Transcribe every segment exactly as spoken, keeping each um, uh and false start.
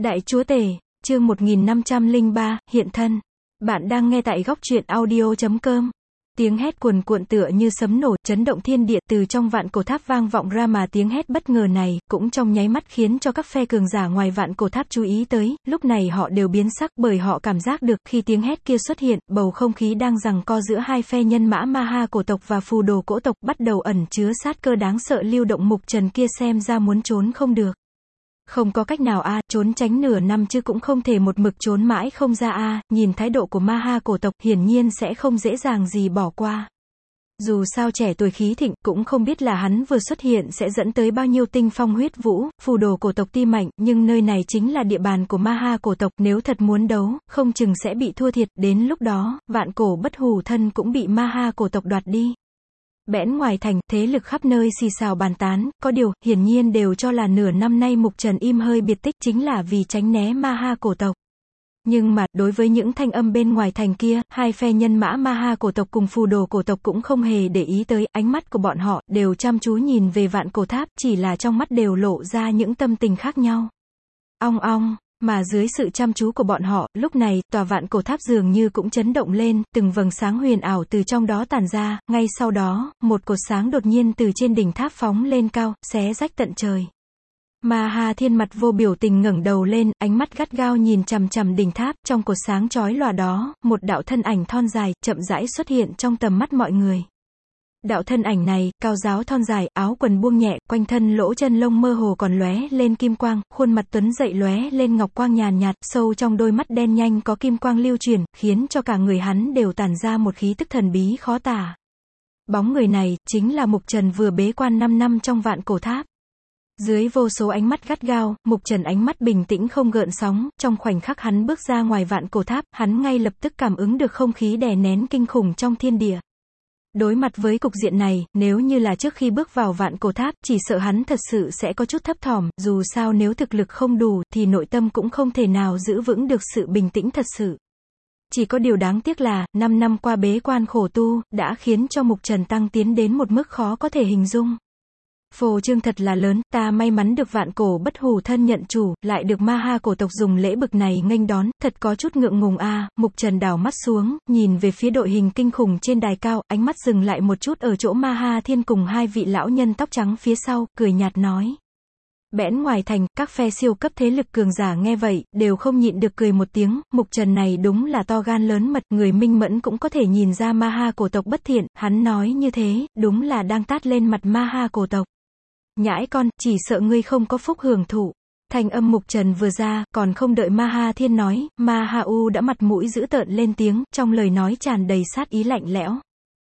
Đại Chúa Tể, chương một nghìn năm trăm lẻ ba, hiện thân. Bạn đang nghe tại góc truyện audio chấm com. Tiếng hét cuồn cuộn tựa như sấm nổ, chấn động thiên địa từ trong vạn cổ tháp vang vọng ra, mà tiếng hét bất ngờ này, cũng trong nháy mắt khiến cho các phe cường giả ngoài vạn cổ tháp chú ý tới, lúc này họ đều biến sắc, bởi họ cảm giác được, khi tiếng hét kia xuất hiện, bầu không khí đang giằng co giữa hai phe nhân mã ma ha cổ tộc và phù đồ cỗ tộc, bắt đầu ẩn chứa sát cơ đáng sợ lưu động. Mục Trần kia xem ra muốn trốn không được. Không có cách nào a, à, trốn tránh nửa năm chứ cũng không thể một mực trốn mãi không ra a, à, nhìn thái độ của ma ha cổ tộc, hiển nhiên sẽ không dễ dàng gì bỏ qua. Dù sao trẻ tuổi khí thịnh, cũng không biết là hắn vừa xuất hiện sẽ dẫn tới bao nhiêu tinh phong huyết vũ, phù đồ cổ tộc ti mạnh, nhưng nơi này chính là địa bàn của ma ha cổ tộc, nếu thật muốn đấu, không chừng sẽ bị thua thiệt, đến lúc đó, vạn cổ bất hủ thân cũng bị ma ha cổ tộc đoạt đi. Bẽn ngoài thành, thế lực khắp nơi xì xào bàn tán, có điều, hiển nhiên đều cho là nửa năm nay Mục Trần im hơi biệt tích chính là vì tránh né ma ha cổ tộc. Nhưng mà, đối với những thanh âm bên ngoài thành kia, hai phe nhân mã ma ha cổ tộc cùng phù đồ cổ tộc cũng không hề để ý tới, ánh mắt của bọn họ, đều chăm chú nhìn về vạn cổ tháp, chỉ là trong mắt đều lộ ra những tâm tình khác nhau. Ong ong. Mà dưới sự chăm chú của bọn họ, lúc này, tòa vạn cổ tháp dường như cũng chấn động lên, từng vầng sáng huyền ảo từ trong đó tản ra, ngay sau đó, một cột sáng đột nhiên từ trên đỉnh tháp phóng lên cao, xé rách tận trời. Ma Ha Thiên mặt vô biểu tình ngẩng đầu lên, ánh mắt gắt gao nhìn chằm chằm đỉnh tháp, trong cột sáng chói lòa đó, một đạo thân ảnh thon dài, chậm rãi xuất hiện trong tầm mắt mọi người. Đạo thân ảnh này, cao ráo thon dài, áo quần buông nhẹ, quanh thân lỗ chân lông mơ hồ còn lóe lên kim quang, khuôn mặt tuấn dậy lóe lên ngọc quang nhàn nhạt, sâu trong đôi mắt đen nhanh có kim quang lưu chuyển, khiến cho cả người hắn đều tản ra một khí tức thần bí khó tả. Bóng người này, chính là Mục Trần vừa bế quan năm năm trong vạn cổ tháp. Dưới vô số ánh mắt gắt gao, Mục Trần ánh mắt bình tĩnh không gợn sóng, trong khoảnh khắc hắn bước ra ngoài vạn cổ tháp, hắn ngay lập tức cảm ứng được không khí đè nén kinh khủng trong thiên địa. Đối mặt với cục diện này, nếu như là trước khi bước vào vạn cổ tháp, chỉ sợ hắn thật sự sẽ có chút thấp thỏm, dù sao nếu thực lực không đủ, thì nội tâm cũng không thể nào giữ vững được sự bình tĩnh thật sự. Chỉ có điều đáng tiếc là, năm năm qua bế quan khổ tu, đã khiến cho Mục Trần tăng tiến đến một mức khó có thể hình dung. Phô trương thật là lớn, ta may mắn được vạn cổ bất hủ thân nhận chủ, lại được ma ha cổ tộc dùng lễ bực này nghênh đón, thật có chút ngượng ngùng a. À. Mục Trần đảo mắt xuống, nhìn về phía đội hình kinh khủng trên đài cao, ánh mắt dừng lại một chút ở chỗ Ma Ha Thiên cùng hai vị lão nhân tóc trắng phía sau, cười nhạt nói. Bẽn ngoài thành, các phe siêu cấp thế lực cường giả nghe vậy, đều không nhịn được cười một tiếng, Mục Trần này đúng là to gan lớn mật, người minh mẫn cũng có thể nhìn ra ma ha cổ tộc bất thiện, hắn nói như thế, đúng là đang tát lên mặt ma ha cổ tộc. Nhãi con, chỉ sợ ngươi không có phúc hưởng thụ. Thanh âm Mục Trần vừa ra, còn không đợi Ma Ha Thiên nói, Ma Ha U đã mặt mũi dữ tợn lên tiếng, trong lời nói tràn đầy sát ý lạnh lẽo.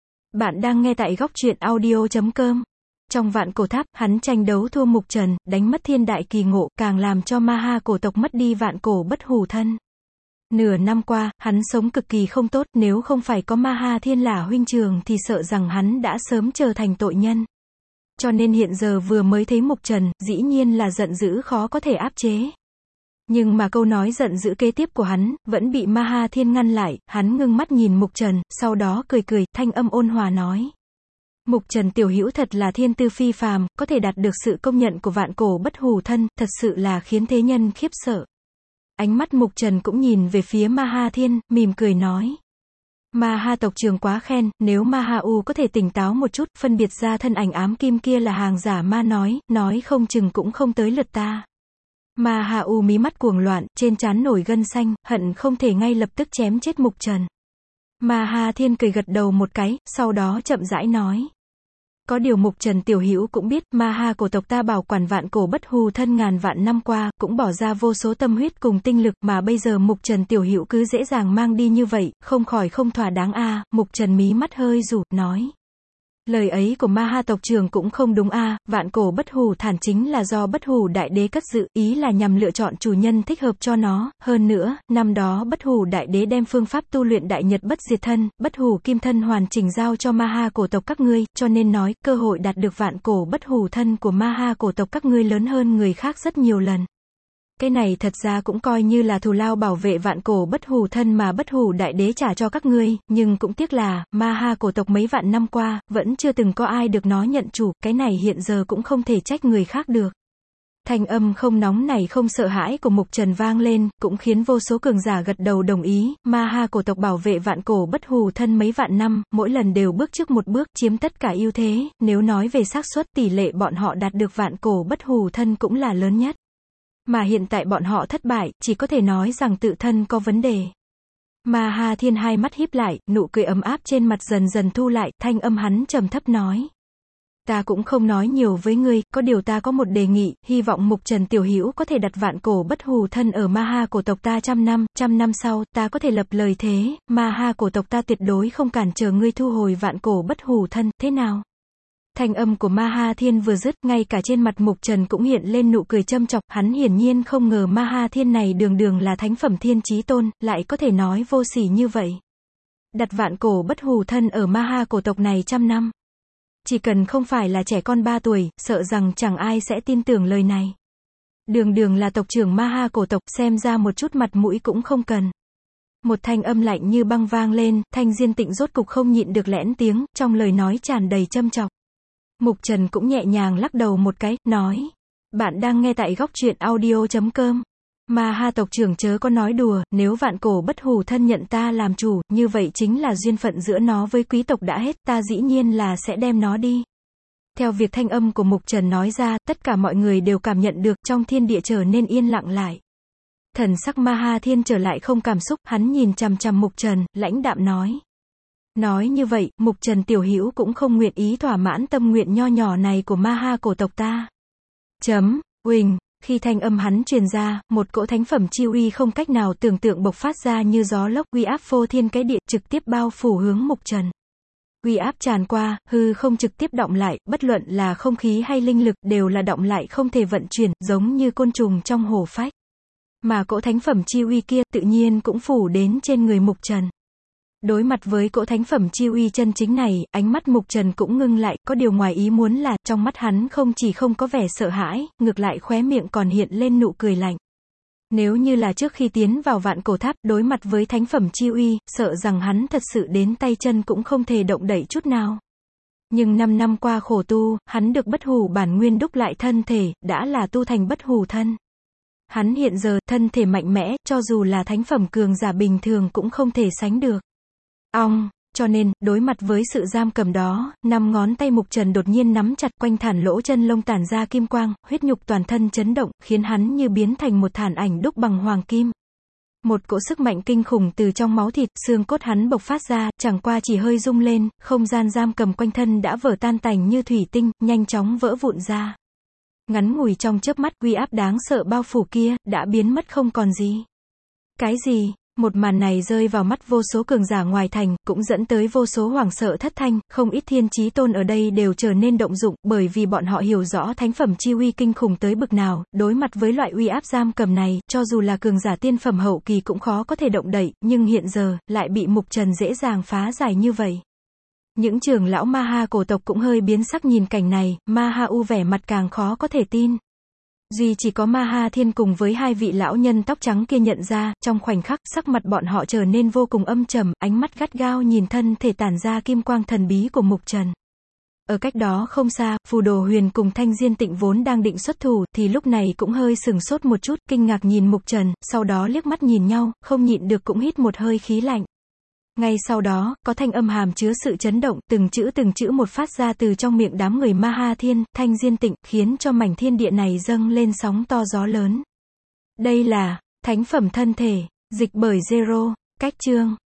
Bạn đang nghe tại góc truyện audio chấm com. Trong vạn cổ tháp, hắn tranh đấu thua Mục Trần, đánh mất thiên đại kỳ ngộ, càng làm cho ma ha cổ tộc mất đi vạn cổ bất hủ thân. Nửa năm qua, hắn sống cực kỳ không tốt, nếu không phải có Ma Ha Thiên là huynh trường thì sợ rằng hắn đã sớm trở thành tội nhân. Cho nên hiện giờ vừa mới thấy Mục Trần, dĩ nhiên là giận dữ khó có thể áp chế. Nhưng mà câu nói giận dữ kế tiếp của hắn, vẫn bị Ma Ha Thiên ngăn lại, hắn ngưng mắt nhìn Mục Trần, sau đó cười cười, thanh âm ôn hòa nói. Mục Trần tiểu hữu thật là thiên tư phi phàm, có thể đạt được sự công nhận của vạn cổ bất hủ thân, thật sự là khiến thế nhân khiếp sợ. Ánh mắt Mục Trần cũng nhìn về phía Ma Ha Thiên, mỉm cười nói. Ma ha tộc trường quá khen, nếu Ma Ha U có thể tỉnh táo một chút, phân biệt ra thân ảnh ám kim kia là hàng giả ma nói, nói không chừng cũng không tới lượt ta. Ma Ha U mí mắt cuồng loạn, trên trán nổi gân xanh, hận không thể ngay lập tức chém chết Mục Trần. Ma Ha Thiên cười gật đầu một cái, sau đó chậm rãi nói. Có điều Mục Trần tiểu hữu cũng biết, ma ha cổ tộc ta bảo quản vạn cổ bất hủ thân ngàn vạn năm qua, cũng bỏ ra vô số tâm huyết cùng tinh lực, mà bây giờ Mục Trần tiểu hữu cứ dễ dàng mang đi như vậy, không khỏi không thỏa đáng a. À. Mục Trần mí mắt hơi rủ, nói. Lời ấy của ma ha tộc trưởng cũng không đúng a, à. Vạn cổ bất hủ thản chính là do bất hủ đại đế cất giữ, ý là nhằm lựa chọn chủ nhân thích hợp cho nó, hơn nữa, năm đó bất hủ đại đế đem phương pháp tu luyện đại nhật bất diệt thân, bất hủ kim thân hoàn chỉnh giao cho ma ha cổ tộc các ngươi, cho nên nói, cơ hội đạt được vạn cổ bất hủ thân của ma ha cổ tộc các ngươi lớn hơn người khác rất nhiều lần. Cái này thật ra cũng coi như là thù lao bảo vệ vạn cổ bất hủ thân mà bất hủ đại đế trả cho các ngươi, nhưng cũng tiếc là, ma ha cổ tộc mấy vạn năm qua, vẫn chưa từng có ai được nó nhận chủ, cái này hiện giờ cũng không thể trách người khác được. Thanh âm không nóng này không sợ hãi của Mục Trần vang lên, cũng khiến vô số cường giả gật đầu đồng ý, ma ha cổ tộc bảo vệ vạn cổ bất hủ thân mấy vạn năm, mỗi lần đều bước trước một bước, chiếm tất cả ưu thế, nếu nói về xác suất tỷ lệ bọn họ đạt được vạn cổ bất hủ thân cũng là lớn nhất. Mà hiện tại bọn họ thất bại, chỉ có thể nói rằng tự thân có vấn đề. Ma ha thiên hai mắt híp lại, nụ cười ấm áp trên mặt dần dần thu lại, thanh âm hắn trầm thấp nói. Ta cũng không nói nhiều với ngươi, có điều ta có một đề nghị, hy vọng Mục Trần tiểu hữu có thể đặt vạn cổ bất hủ thân ở ma ha cổ tộc ta trăm năm, trăm năm sau, ta có thể lập lời thế, ma ha cổ tộc ta tuyệt đối không cản trở ngươi thu hồi vạn cổ bất hủ thân, thế nào? Thanh âm của ma ha thiên vừa dứt, ngay cả trên mặt Mục Trần cũng hiện lên nụ cười châm chọc, hắn hiển nhiên không ngờ ma ha thiên này đường đường là thánh phẩm thiên chí tôn, lại có thể nói vô sỉ như vậy. Đặt vạn cổ bất hủ thân ở ma ha cổ tộc này trăm năm. Chỉ cần không phải là trẻ con ba tuổi, sợ rằng chẳng ai sẽ tin tưởng lời này. Đường đường là tộc trưởng ma ha cổ tộc, xem ra một chút mặt mũi cũng không cần. Một thanh âm lạnh như băng vang lên, Thanh Diên Tịnh rốt cục không nhịn được lẽn tiếng, trong lời nói tràn đầy châm chọc. Mục Trần cũng nhẹ nhàng lắc đầu một cái, nói. Bạn đang nghe tại góc truyện audio chấm com. Ma ha tộc trưởng chớ có nói đùa, nếu vạn cổ bất hủ thân nhận ta làm chủ, như vậy chính là duyên phận giữa nó với quý tộc đã hết, ta dĩ nhiên là sẽ đem nó đi. Theo việc thanh âm của Mục Trần nói ra, tất cả mọi người đều cảm nhận được, trong thiên địa trở nên yên lặng lại. Thần sắc ma ha thiên trở lại không cảm xúc, hắn nhìn chằm chằm Mục Trần, lãnh đạm nói. Nói như vậy, Mục Trần tiểu hữu cũng không nguyện ý thỏa mãn tâm nguyện nho nhỏ này của ma ha cổ tộc ta. Chấm, Huỳnh. Khi thanh âm hắn truyền ra, một cỗ thánh phẩm chi uy không cách nào tưởng tượng bộc phát ra như gió lốc, uy áp phô thiên cái địa, trực tiếp bao phủ hướng Mục Trần. Uy áp tràn qua, hư không trực tiếp động lại, bất luận là không khí hay linh lực, đều là động lại không thể vận chuyển, giống như côn trùng trong hổ phách. Mà cỗ thánh phẩm chi uy kia, tự nhiên cũng phủ đến trên người Mục Trần. Đối mặt với cỗ thánh phẩm chi uy chân chính này, ánh mắt Mục Trần cũng ngưng lại, có điều ngoài ý muốn là, trong mắt hắn không chỉ không có vẻ sợ hãi, ngược lại khóe miệng còn hiện lên nụ cười lạnh. Nếu như là trước khi tiến vào vạn cổ tháp, đối mặt với thánh phẩm chi uy, sợ rằng hắn thật sự đến tay chân cũng không thể động đậy chút nào. Nhưng năm năm qua khổ tu, hắn được bất hủ bản nguyên đúc lại thân thể, đã là tu thành bất hủ thân. Hắn hiện giờ, thân thể mạnh mẽ, cho dù là thánh phẩm cường giả bình thường cũng không thể sánh được. Ong, cho nên, đối mặt với sự giam cầm đó, năm ngón tay Mục Trần đột nhiên nắm chặt, quanh thản lỗ chân lông tản ra kim quang, huyết nhục toàn thân chấn động, khiến hắn như biến thành một thản ảnh đúc bằng hoàng kim. Một cỗ sức mạnh kinh khủng từ trong máu thịt, xương cốt hắn bộc phát ra, chẳng qua chỉ hơi rung lên, không gian giam cầm quanh thân đã vỡ tan tành như thủy tinh, nhanh chóng vỡ vụn ra. Ngắn ngủi trong chớp mắt, uy áp đáng sợ bao phủ kia, đã biến mất không còn gì. Cái gì? Một màn này rơi vào mắt vô số cường giả ngoài thành, cũng dẫn tới vô số hoảng sợ thất thanh, không ít thiên chí tôn ở đây đều trở nên động dụng, bởi vì bọn họ hiểu rõ thánh phẩm chi uy kinh khủng tới bực nào, đối mặt với loại uy áp giam cầm này, cho dù là cường giả tiên phẩm hậu kỳ cũng khó có thể động đậy, nhưng hiện giờ, lại bị Mục Trần dễ dàng phá giải như vậy. Những trưởng lão ma ha cổ tộc cũng hơi biến sắc nhìn cảnh này, ma ha u vẻ mặt càng khó có thể tin. Duy chỉ có ma ha thiên cùng với hai vị lão nhân tóc trắng kia nhận ra, trong khoảnh khắc, sắc mặt bọn họ trở nên vô cùng âm trầm, ánh mắt gắt gao nhìn thân thể tản ra kim quang thần bí của Mục Trần. Ở cách đó không xa, Phù Đồ Huyền cùng Thanh Diên Tịnh vốn đang định xuất thủ, thì lúc này cũng hơi sừng sốt một chút, kinh ngạc nhìn Mục Trần, sau đó liếc mắt nhìn nhau, không nhịn được cũng hít một hơi khí lạnh. Ngay sau đó, có thanh âm hàm chứa sự chấn động, từng chữ từng chữ một phát ra từ trong miệng đám người Ma Ha Thiên, Thanh Diên Tịnh, khiến cho mảnh thiên địa này dâng lên sóng to gió lớn. Đây là thánh phẩm thân thể, dịch bởi Zero, cách chương.